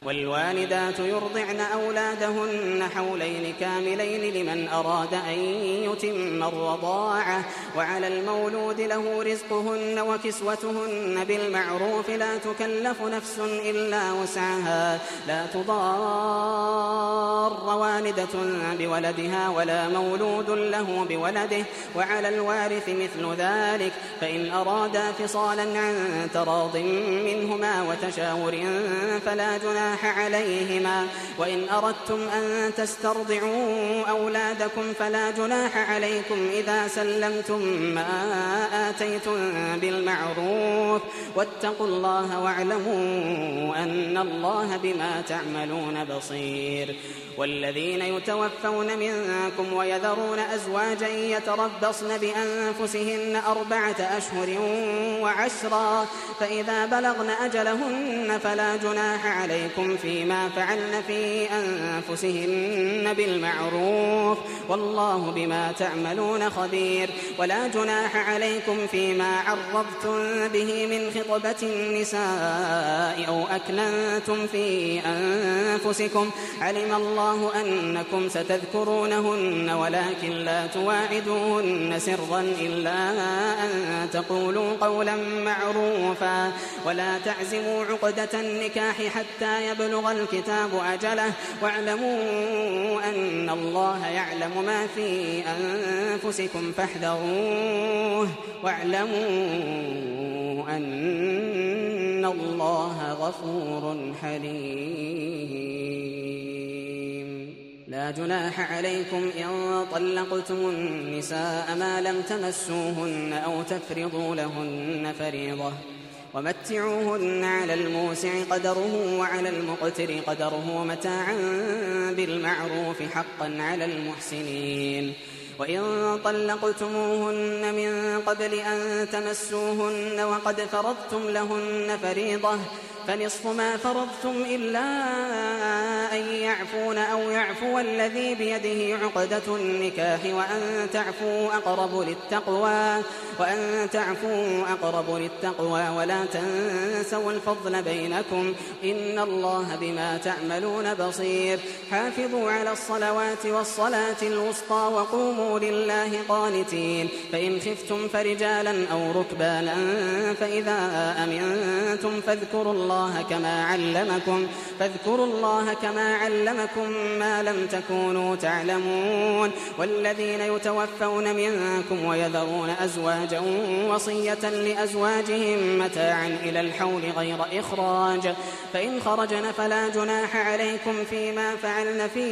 والوالدات يرضعن أولادهن حولين كاملين لمن أراد أن يتم الرضاعة، وعلى المولود له رزقهن وكسوتهن بالمعروف، لا تكلف نفس إلا وسعها، لا تضار والدة بولدها ولا مولود له بولده، وعلى الوارث مثل ذلك، فإن أرادا فصالا عن تراض منهما وتشاور فلا جناح عليهما. وإن أردتم أن تسترضعوا أولادكم فلا جناح عليكم إذا سلمتم ما آتيتم بالمعروف، واتقوا الله واعلموا أن الله بما تعملون بصير. والذين يتوفون منكم ويذرون أزواجا يتربصن بأنفسهن 4 أشهر و10، فإذا بلغن أجلهن فلا جناح عليكم فيما فعلن في أنفسهن بالمعروف، والله بما تعملون خبير. ولا جناح عليكم فيما عرضتم به من خطبة النساء أو أكننتم في أنفسكم، علم الله أنكم ستذكرونهن ولكن لا تواعدوهن سرا إلا أن تقولوا قولا معروفا، ولا تعزموا عقدة النكاح حتى يبلغ الكتاب أجله، واعلموا أن الله يعلم ما في أنفسكم فاحذروه، واعلموا أن الله غفور حليم. لا جناح عليكم إن طلقتم النساء ما لم تمسوهن أو تفرضوا لهن فريضة، ومتعوهن على الموسع قدره وعلى المقتر قدره متاعا بالمعروف حقا على المحسنين. وإن طلقتموهن من قبل أن تمسوهن وقد فرضتم لهن فريضة فنصف ما فرضتم إلا أن يعفون أو يعفو الذي بيده عقدة النكاح، وأن تعفوا أقرب للتقوى، ولا تنسوا الفضل بينكم، إن الله بما تعملون بصير. حافظوا على الصلوات والصلاة الوسطى وقوموا لله قانتين، فإن خفتم فرجالا أو ركبانا فإذا أمنتم فاذكروا الله كما علمكم ما لم تكونوا تعلمون. والذين يتوفون منكم ويذرون أزواجا وصية لأزواجهم متاعا إلى الحول غير إخراج، فإن خرجن فلا جناح عليكم فيما فعلن في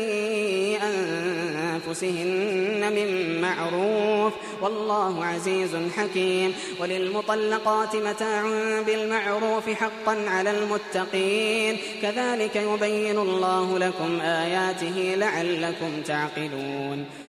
أنفسهن من معروف، والله عزيز حكيم. وللمطلقات متاع بالمعروف حقا على المتقين، كذلك يبين الله لكم آياته لعلكم تعقلون.